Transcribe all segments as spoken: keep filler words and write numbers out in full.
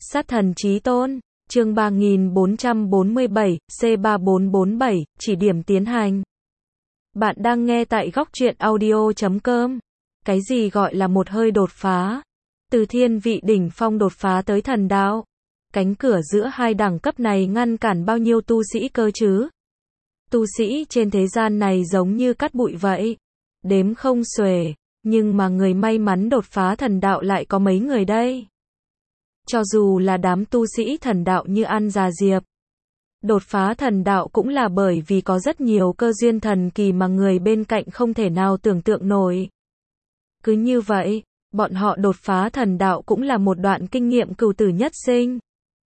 Sát thần chí tôn, chương ba nghìn bốn trăm bốn mươi bảy, C ba bốn bốn bảy, chỉ điểm tiến hành. Bạn đang nghe tại góc truyện audio chấm com. Cái gì gọi là một hơi đột phá? Từ thiên vị đỉnh phong đột phá tới thần đạo. Cánh cửa giữa hai đẳng cấp này ngăn cản bao nhiêu tu sĩ cơ chứ? Tu sĩ trên thế gian này giống như cát bụi vậy. Đếm không xuể, nhưng mà người may mắn đột phá thần đạo lại có mấy người đây? Cho dù là đám tu sĩ thần đạo như An Già Diệp, đột phá thần đạo cũng là bởi vì có rất nhiều cơ duyên thần kỳ mà người bên cạnh không thể nào tưởng tượng nổi. Cứ như vậy, bọn họ đột phá thần đạo cũng là một đoạn kinh nghiệm cửu tử nhất sinh.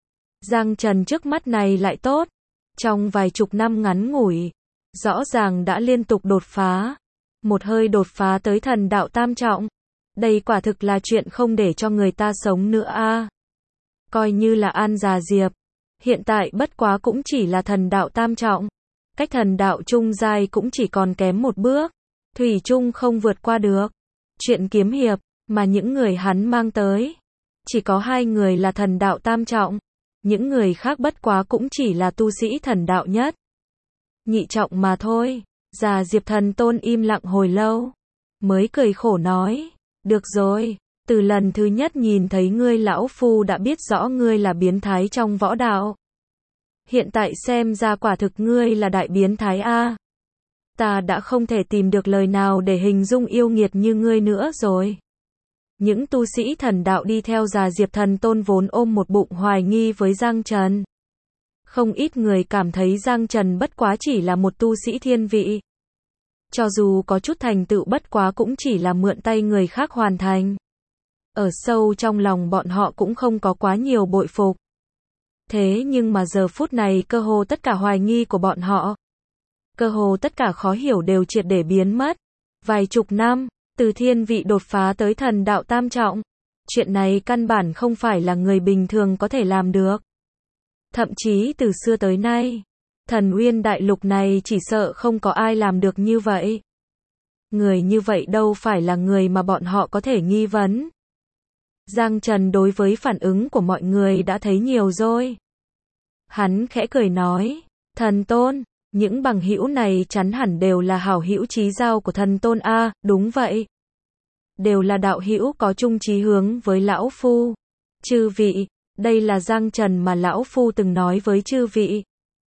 Giang Trần trước mắt này lại tốt, trong vài chục năm ngắn ngủi, rõ ràng đã liên tục đột phá, một hơi đột phá tới thần đạo tam trọng. Đây quả thực là chuyện không để cho người ta sống nữa a. À. Coi như là An Già Diệp, hiện tại bất quá cũng chỉ là thần đạo tam trọng, cách thần đạo trung giai cũng chỉ còn kém một bước, thủy chung không vượt qua được. Chuyện kiếm hiệp mà những người hắn mang tới, chỉ có hai người là thần đạo tam trọng, những người khác bất quá cũng chỉ là tu sĩ thần đạo nhất nhị trọng mà thôi. Già Diệp thần tôn im lặng hồi lâu, mới cười khổ nói, được rồi, từ lần thứ nhất nhìn thấy ngươi lão phu đã biết rõ ngươi là biến thái trong võ đạo. Hiện tại xem ra quả thực ngươi là đại biến thái a. Ta đã không thể tìm được lời nào để hình dung yêu nghiệt như ngươi nữa rồi. Những tu sĩ thần đạo đi theo Già Diệp thần tôn vốn ôm một bụng hoài nghi với Giang Trần. Không ít người cảm thấy Giang Trần bất quá chỉ là một tu sĩ thiên vị. Cho dù có chút thành tựu bất quá cũng chỉ là mượn tay người khác hoàn thành. Ở sâu trong lòng bọn họ cũng không có quá nhiều bội phục. Thế nhưng mà giờ phút này cơ hồ tất cả hoài nghi của bọn họ, cơ hồ tất cả khó hiểu đều triệt để biến mất. Vài chục năm, từ thiên vị đột phá tới thần đạo tam trọng. Chuyện này căn bản không phải là người bình thường có thể làm được. Thậm chí từ xưa tới nay, Thần Uyên đại lục này chỉ sợ không có ai làm được như vậy. Người như vậy đâu phải là người mà bọn họ có thể nghi vấn. Giang Trần đối với phản ứng của mọi người đã thấy nhiều rồi. Hắn khẽ cười nói, thần tôn, những bằng hữu này chắn hẳn đều là hảo hữu chí giao của thần tôn a. À, đúng vậy. Đều là đạo hữu có chung chí hướng với lão phu. Chư vị, đây là Giang Trần mà lão phu từng nói với chư vị.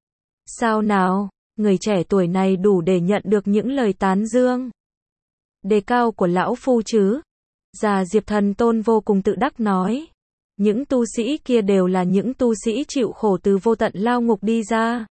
Sao nào, người trẻ tuổi này đủ để nhận được những lời tán dương, đề cao của lão phu chứ? Già Diệp thần tôn vô cùng tự đắc nói, những tu sĩ kia đều là những tu sĩ chịu khổ từ vô tận lao ngục đi ra.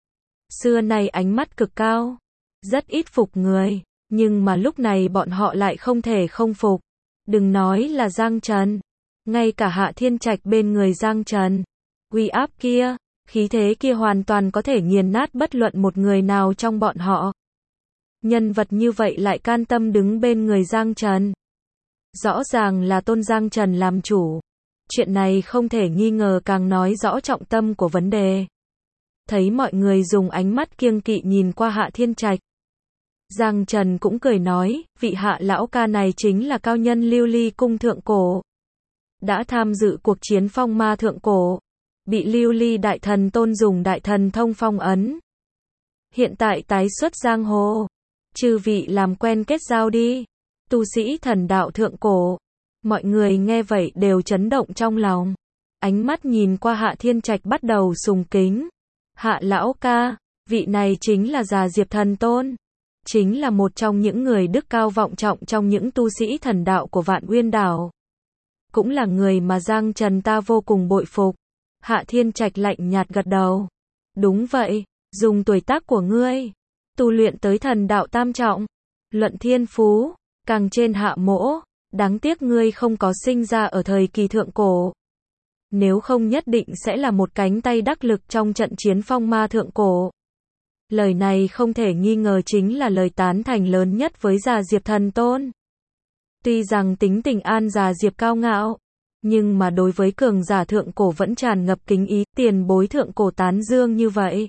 Xưa nay ánh mắt cực cao, rất ít phục người, nhưng mà lúc này bọn họ lại không thể không phục. Đừng nói là Giang Trần, ngay cả Hạ Thiên Trạch bên người Giang Trần, uy áp kia, khí thế kia hoàn toàn có thể nghiền nát bất luận một người nào trong bọn họ. Nhân vật như vậy lại can tâm đứng bên người Giang Trần. Rõ ràng là tôn Giang Trần làm chủ. Chuyện này không thể nghi ngờ càng nói rõ trọng tâm của vấn đề. Thấy mọi người dùng ánh mắt kiêng kỵ nhìn qua Hạ Thiên Trạch, Giang Trần cũng cười nói, vị Hạ lão ca này chính là cao nhân Lưu Ly cung thượng cổ, đã tham dự cuộc chiến phong ma thượng cổ, bị Lưu Ly đại thần tôn dùng đại thần thông phong ấn. Hiện tại tái xuất giang hồ, chư vị làm quen kết giao đi. Tu sĩ thần đạo thượng cổ. Mọi người nghe vậy đều chấn động trong lòng. Ánh mắt nhìn qua Hạ Thiên Trạch bắt đầu sùng kính. Hạ lão ca, vị này chính là Già Diệp thần tôn. Chính là một trong những người đức cao vọng trọng trong những tu sĩ thần đạo của Vạn Uyên đảo. Cũng là người mà Giang Trần ta vô cùng bội phục. Hạ Thiên Trạch lạnh nhạt gật đầu. Đúng vậy, dùng tuổi tác của ngươi, tu luyện tới thần đạo tam trọng, luận thiên phú, càng trên hạ mỗ, đáng tiếc ngươi không có sinh ra ở thời kỳ thượng cổ. Nếu không nhất định sẽ là một cánh tay đắc lực trong trận chiến phong ma thượng cổ. Lời này không thể nghi ngờ chính là lời tán thành lớn nhất với Già Diệp thần tôn. Tuy rằng tính tình An Già Diệp cao ngạo, nhưng mà đối với cường giả thượng cổ vẫn tràn ngập kính ý, tiền bối thượng cổ tán dương như vậy.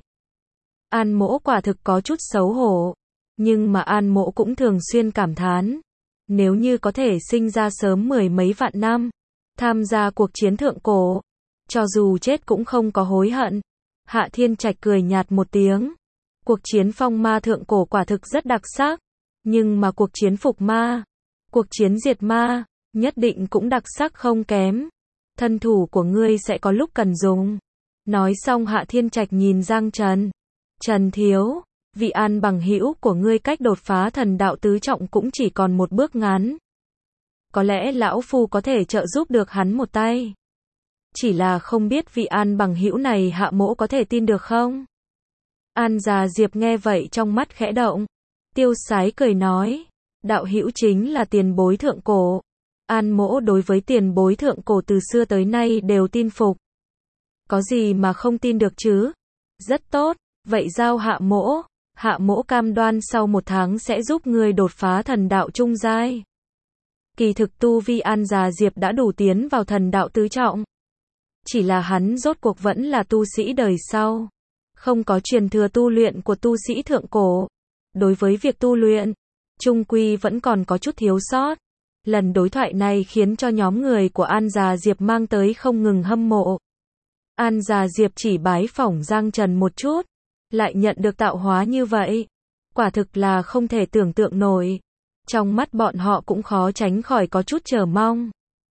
An mỗ quả thực có chút xấu hổ, nhưng mà An mỗ cũng thường xuyên cảm thán. Nếu như có thể sinh ra sớm mười mấy vạn năm, tham gia cuộc chiến thượng cổ, cho dù chết cũng không có hối hận. Hạ Thiên Trạch cười nhạt một tiếng. Cuộc chiến phong ma thượng cổ quả thực rất đặc sắc, nhưng mà cuộc chiến phục ma, cuộc chiến diệt ma, nhất định cũng đặc sắc không kém. Thân thủ của ngươi sẽ có lúc cần dùng. Nói xong Hạ Thiên Trạch nhìn Giang Trần. Trần thiếu, vị an bằng hữu của ngươi cách đột phá thần đạo tứ trọng cũng chỉ còn một bước ngắn. Có lẽ lão phu có thể trợ giúp được hắn một tay. Chỉ là không biết vị an bằng hữu này Hạ mỗ có thể tin được không? An già Diệp nghe vậy trong mắt khẽ động. Tiêu Sái cười nói, đạo hữu chính là tiền bối thượng cổ. An mỗ đối với tiền bối thượng cổ từ xưa tới nay đều tin phục. Có gì mà không tin được chứ? Rất tốt, vậy giao Hạ mỗ. Hạ mỗ cam đoan sau một tháng sẽ giúp ngươi đột phá thần đạo trung giai. Kỳ thực tu vi An già Diệp đã đủ tiến vào thần đạo tứ trọng. Chỉ là hắn rốt cuộc vẫn là tu sĩ đời sau. Không có truyền thừa tu luyện của tu sĩ thượng cổ. Đối với việc tu luyện, trung quy vẫn còn có chút thiếu sót. Lần đối thoại này khiến cho nhóm người của An già Diệp mang tới không ngừng hâm mộ. An già Diệp chỉ bái phỏng Giang Trần một chút, lại nhận được tạo hóa như vậy. Quả thực là không thể tưởng tượng nổi. Trong mắt bọn họ cũng khó tránh khỏi có chút chờ mong.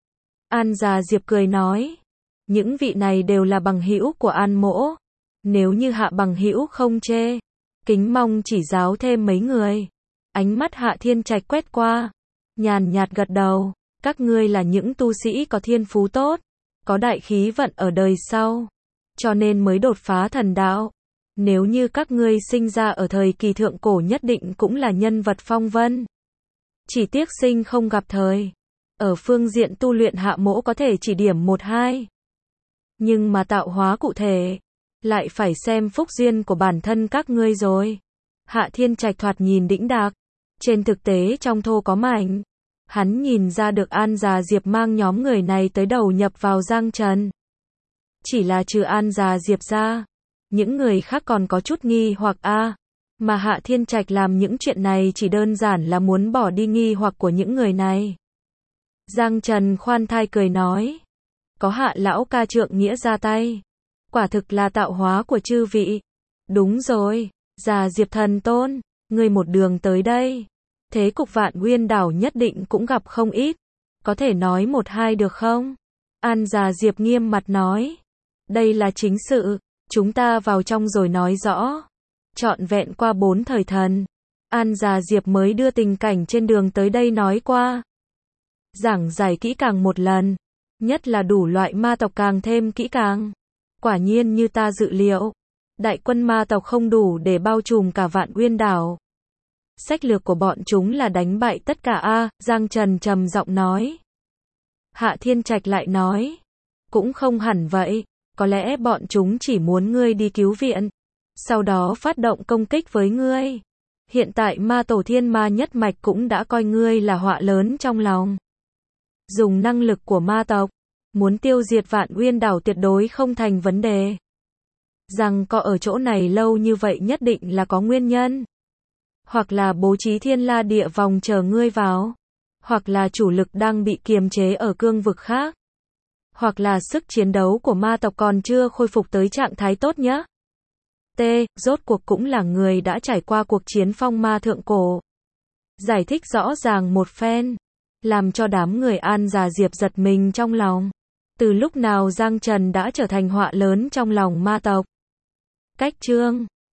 An già Diệp cười nói, những vị này đều là bằng hữu của An mỗ. Nếu như Hạ bằng hữu không chê, kính mong chỉ giáo thêm mấy người. Ánh mắt Hạ Thiên Trạch quét qua, nhàn nhạt gật đầu, các ngươi là những tu sĩ có thiên phú tốt, có đại khí vận ở đời sau, cho nên mới đột phá thần đạo. Nếu như các ngươi sinh ra ở thời kỳ thượng cổ nhất định cũng là nhân vật phong vân. Chỉ tiếc sinh không gặp thời. Ở phương diện tu luyện Hạ mỗ có thể chỉ điểm một hai. Nhưng mà tạo hóa cụ thể, lại phải xem phúc duyên của bản thân các ngươi rồi. Hạ Thiên Trạch thoạt nhìn đĩnh đạc, trên thực tế trong thô có mảnh. Hắn nhìn ra được An già Diệp mang nhóm người này tới đầu nhập vào Giang Trần. Chỉ là trừ An già Diệp ra, những người khác còn có chút nghi hoặc a, à, mà Hạ Thiên Trạch làm những chuyện này chỉ đơn giản là muốn bỏ đi nghi hoặc của những người này. Giang Trần khoan thai cười nói, có Hạ lão ca trượng nghĩa ra tay, quả thực là tạo hóa của chư vị. Đúng rồi, già Diệp thần tôn, ngươi một đường tới đây, thế cục Vạn Nguyên đảo nhất định cũng gặp không ít, có thể nói một hai được không? An già Diệp nghiêm mặt nói, đây là chính sự, chúng ta vào trong rồi nói rõ. Trọn vẹn qua bốn thời thần, An già Diệp mới đưa tình cảnh trên đường tới đây nói qua. Giảng giải kỹ càng một lần, nhất là đủ loại ma tộc càng thêm kỹ càng. Quả nhiên như ta dự liệu, đại quân ma tộc không đủ để bao trùm cả Vạn Nguyên đảo. Sách lược của bọn chúng là đánh bại tất cả a, à, Giang Trần trầm giọng nói. Hạ Thiên Trạch lại nói, cũng không hẳn vậy, có lẽ bọn chúng chỉ muốn ngươi đi cứu viện, sau đó phát động công kích với ngươi. Hiện tại ma tổ thiên ma nhất mạch cũng đã coi ngươi là họa lớn trong lòng. Dùng năng lực của ma tộc, muốn tiêu diệt Vạn Nguyên đảo tuyệt đối không thành vấn đề. Rằng có ở chỗ này lâu như vậy nhất định là có nguyên nhân. Hoặc là bố trí thiên la địa vòng chờ ngươi vào. Hoặc là chủ lực đang bị kiềm chế ở cương vực khác. Hoặc là sức chiến đấu của ma tộc còn chưa khôi phục tới trạng thái tốt nhé. T. Rốt cuộc cũng là người đã trải qua cuộc chiến phong ma thượng cổ. Giải thích rõ ràng một phen, làm cho đám người An già Diệp giật mình trong lòng. Từ lúc nào Giang Trần đã trở thành họa lớn trong lòng ma tộc? Cách chương